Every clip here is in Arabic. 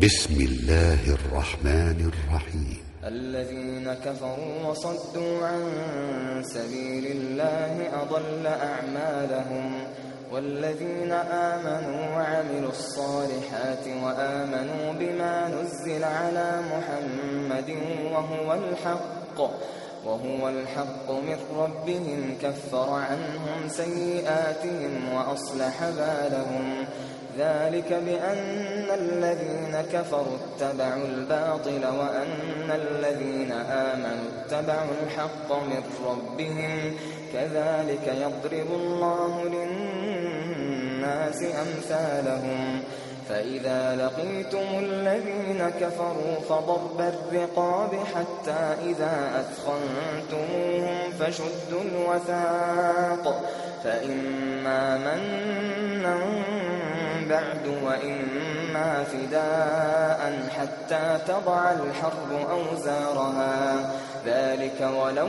بسم الله الرحمن الرحيم. الذين كفروا وصدوا عن سبيل الله أضل أعمالهم، والذين آمنوا وعملوا الصالحات وآمنوا بما نزل على محمد وهو الحق من ربهم كفر عنهم سيئاتهم وأصلح بالهم. ذلك بأن الذين كفروا اتبعوا الباطل وأن الذين آمنوا اتبعوا الحق من ربهم. كذلك يضرب الله للناس أمثالهم. فإذا لقيتم الذين كفروا فضرب الرقاب حتى إذا أثخنتموهم فشدوا الوثاق، فإما منا بعد وإما فداء حتى تضع الحرب أوزارها. ذلك ولو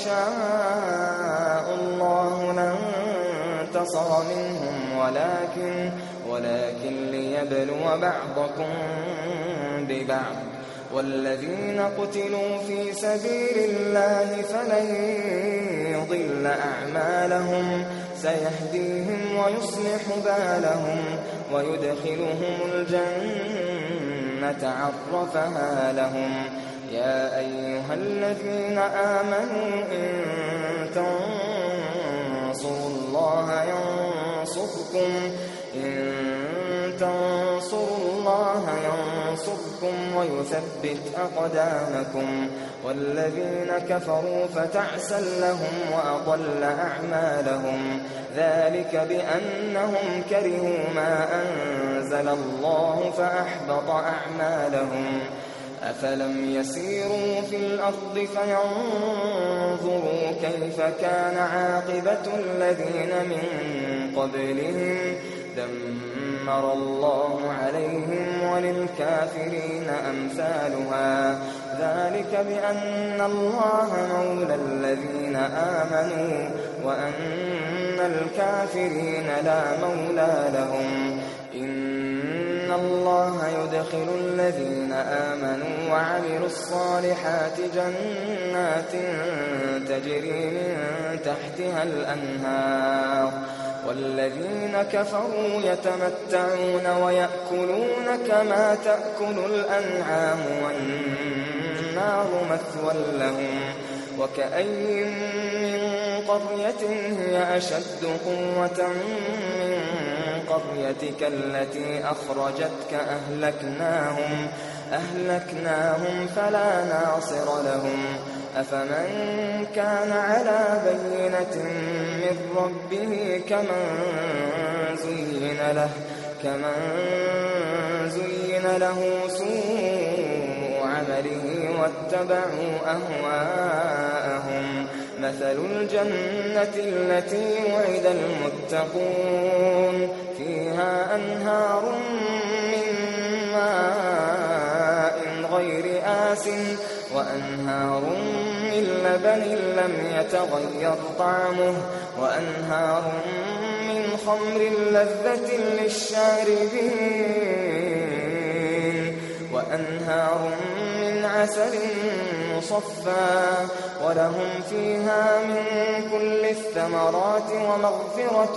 يشاء الله لانتصر منهم ولكن ليبلو بعضكم ببعض. والذين قتلوا في سبيل الله فلن يضل أعمالهم، سيهديهم ويصلح بالهم ويدخلهم الجنة عرفها لهم. يا أيها الذين آمنوا إن تنصروا الله ينصركم ويثبت أقدامكم. والذين كفروا فتعسا لهم وأضل أعمالهم. ذلك بأنهم كرهوا ما أنزل الله فأحبط أعمالهم. أفلم يسيروا في الأرض فينظروا كيف كان عاقبة الذين من قبلهم دمر الله عليهم وللكافرين أمثالها. ذلك بأن الله مولى الذين آمنوا وأن الكافرين لا مولى لهم. إن الله يدخل الذين آمنوا وعملوا الصالحات جنات تجري من تحتها الأنهار، والذين كفروا يتمتعون ويأكلون كما تأكل الأنعام والنار مثوى لهم. وكأين من قرية هي أشد قوة من قريتك التي أخرجتك أهلكناهم فلا ناصر لهم. أفمن كان على بينة من ربه كمن زين له سوء عمله واتبعوا أهواءهم. مثل الجنة التي وعد المتقون فيها أنهار من ماء غير آسن وأنهار من لبن لم يتغير طعمه وأنهار من خمر لذة للشاربين وأنهار من عسل مصفى ولهم فيها من كل الثمرات ومغفرة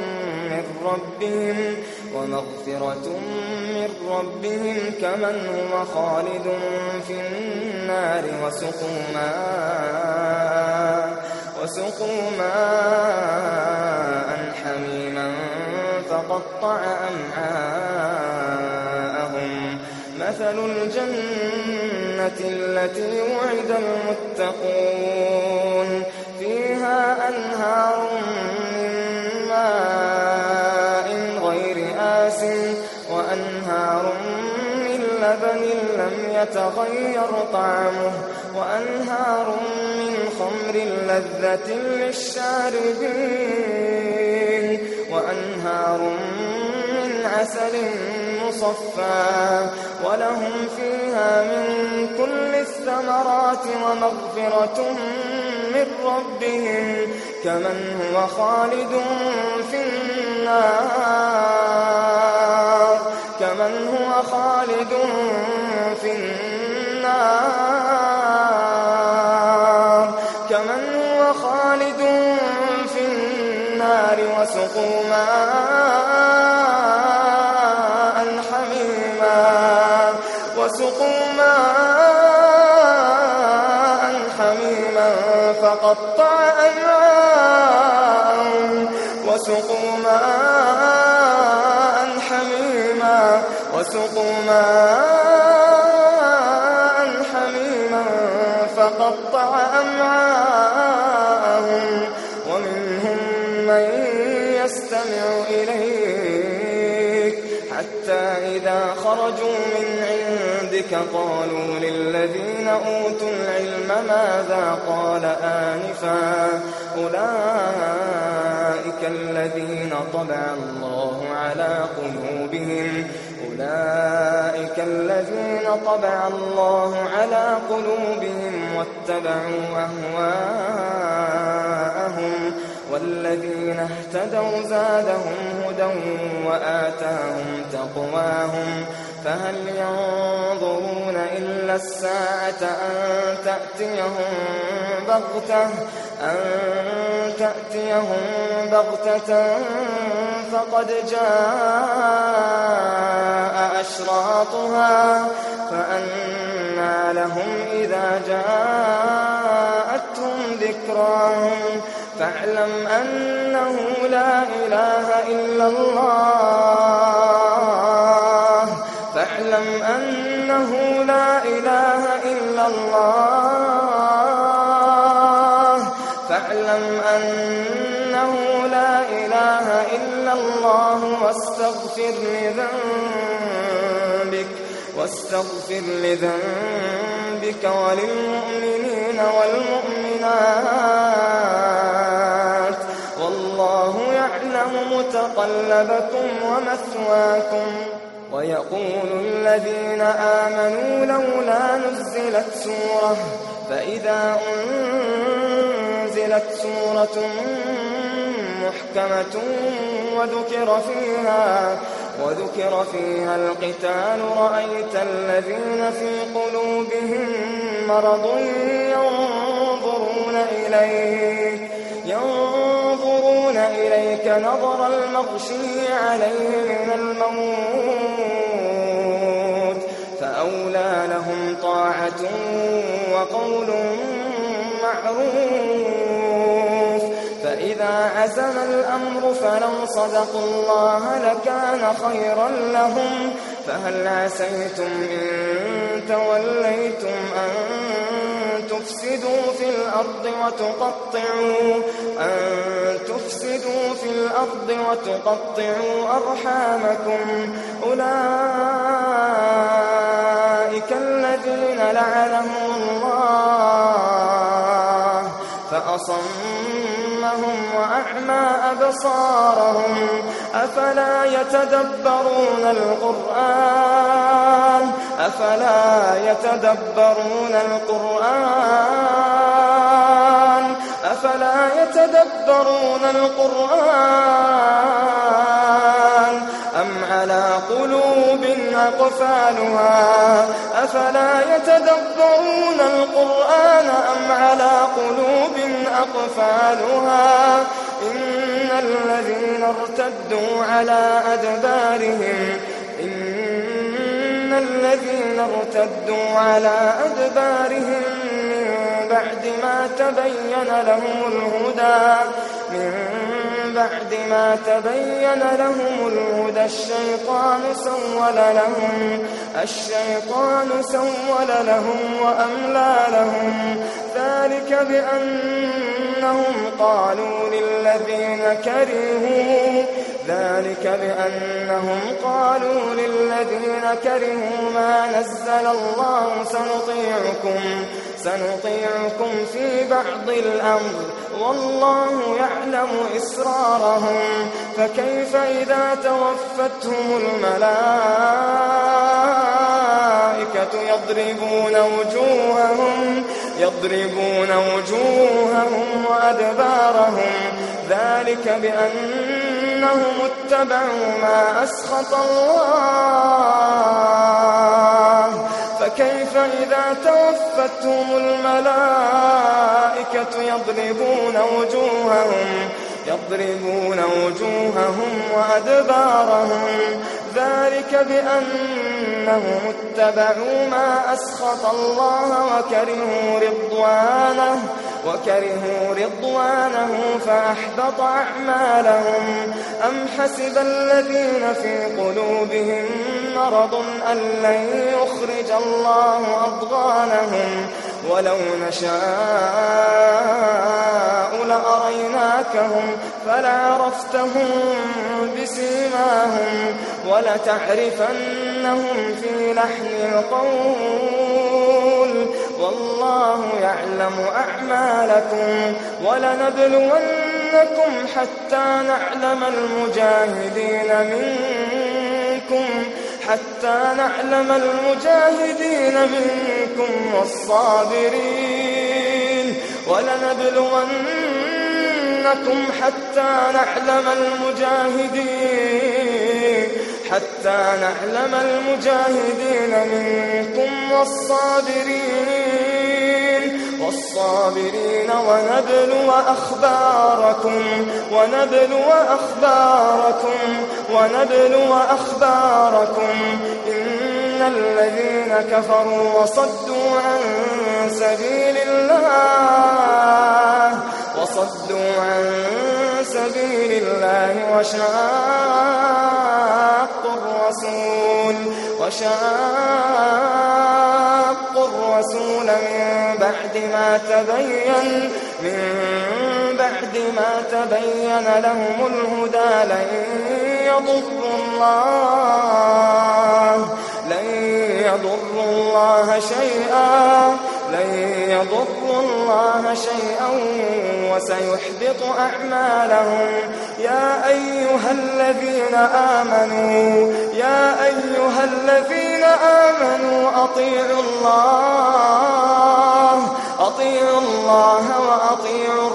من ربهم كمن هو خالد في النار وسقوا ماء حميما فقطع أمعاءهم. مثل الجنة التي وعد المتقون فيها أنهار من ماء غير آسن وأنهار من لبن لم يتغير طعمه وأنهار من خمر لذة للشاربين وأنهار من عسل مصفى ولهم فيها من كل الثمرات ومغفرة من ربهم كمن هو خالد في النار خالد في النار وسقوا ماء حميما فقطع أمعاءهم وسقوا ماء حميما فقطع أمعاءهم ومنهم من يستمع إليك حتى إذا خرجوا من عندك قالوا للذين أوتوا العلم ماذا قال آنفا أولئك الذين طبع الله على قلوبهم واتبعوا أهواءهم والذين اهتدوا زادهم هدى وآتاهم تقواهم فهل ينظرون إلا الساعة أن تأتيهم بغتة فقد جاء أشراطها فأنى لهم إذا جاءتهم ذكراهم فاعلم أنه لا إله إلا الله واستغفر لذنبك وللمؤمنين والمؤمنات والله يعلم متقلبكم ومثواكم. ويقول الذين آمنوا لولا نزلت سورة فإذا أنزلت سورة محكمة وذكر فيها القتال رأيت الذين في قلوبهم مرض ينظرون إليك نظر المغشي عليه من الموت فأولى لهم طاعة وقول معروف فإذا عزم الأمر فلو صدقوا الله لكان خيرا لهم فهل عسيتم إن توليتم أن تفسدوا في الأرض وتقطعوا أرحامكم أولئك الذين لعنهم الله فأصمهم وأعمى أبصارهم أفلا يتدبرون القرآن أم على قلوب أقفالها إن الذين ارتدوا على أدبارهم من بعد ما تبين لهم الهدى الشيطان سول لهم وأملى لهم ذلك بأنهم قالوا للذين كرهوا ما نزل الله سنطيعكم في بعض الأمر والله يعلم إسرارهم فكيف إذا توفتهم الملائكة يضربون وجوههم وأدبارهم ذلك بأن بأنهم اتبعوا ما أسخط الله فكيف إذا توفتهم الملائكة يضربون وجوههم وأدبارهم ذلك بأنهم اتبعوا ما أسخط الله وكرهوا رضوانه فأحبط أعمالهم أم حسب الذين في قلوبهم مرض أن لن يخرج الله أضغانهم ولو نشاء لأريناكهم فلعرفتهم بسيماهم ولتعرفنهم في لحن القول والله يعلم أعمالكم ولنبلونكم حتى نعلم المجاهدين منكم والصابرين ولنبلونكم حتى نعلم المجاهدين منكم والصابرين ونبلو أخباركم إن الذين كفروا وصدوا عن سبيل الله وشاقوا الرسول من بعد ما تبين لهم الهدى لن يضروا الله شيئا وسيحبط أعمالهم يا أيها الذين آمنوا أطيعوا الله وأطيعوا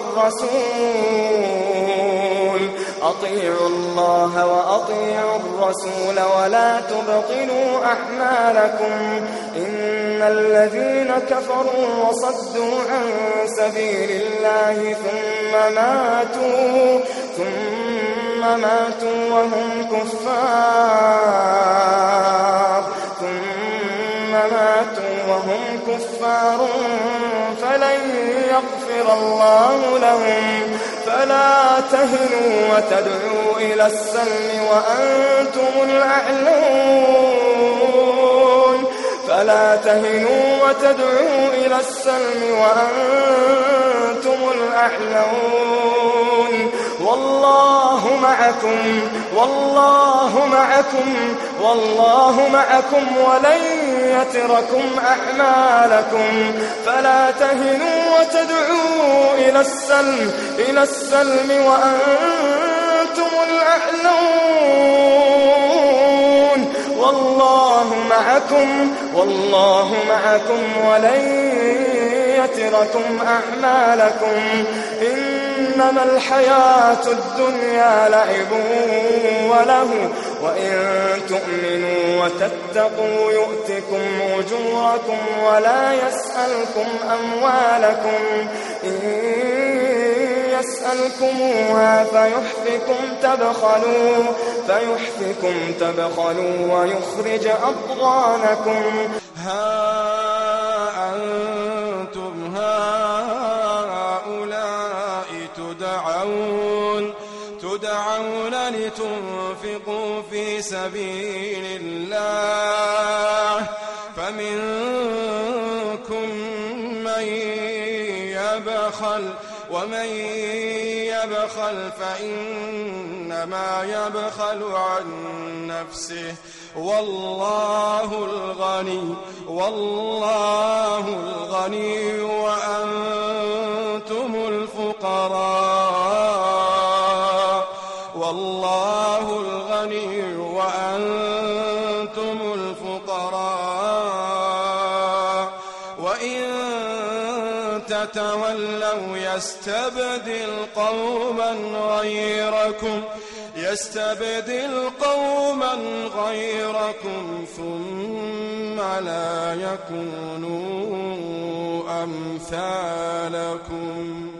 الرسول ولا تبطلوا أعمالكم إن الذين كفروا وصدوا عن سبيل الله ثم ماتوا وهم كفار فلن يغفر الله لهم فلا تهنوا وتدعوا إلى السلم وأنتم الأعلون والله معكم ولن يتركم أعمالكم فلا تهنوا وتدعوا إلى السلم وأنتم الأعلون والله معكم ولن يتركم أعمالكم إنما الحياة الدنيا لعب وله وإن تؤمنوا وتتقوا يؤتكم أجوركم ولا يسألكم أموالكم إن يسألكموها فيحفكم تبخلوا ويخرج أضغانكم ها أنتم هؤلاء تدعون لتنفقوا في سبيل الله فمنكم من يبخل ومن يبخل فإنما يبخل عن نفسه والله الغني وأنتم الفقراء وإن تتولوا يستبدل يستبدل قوما غيركم ثم لا يكونوا أمثالكم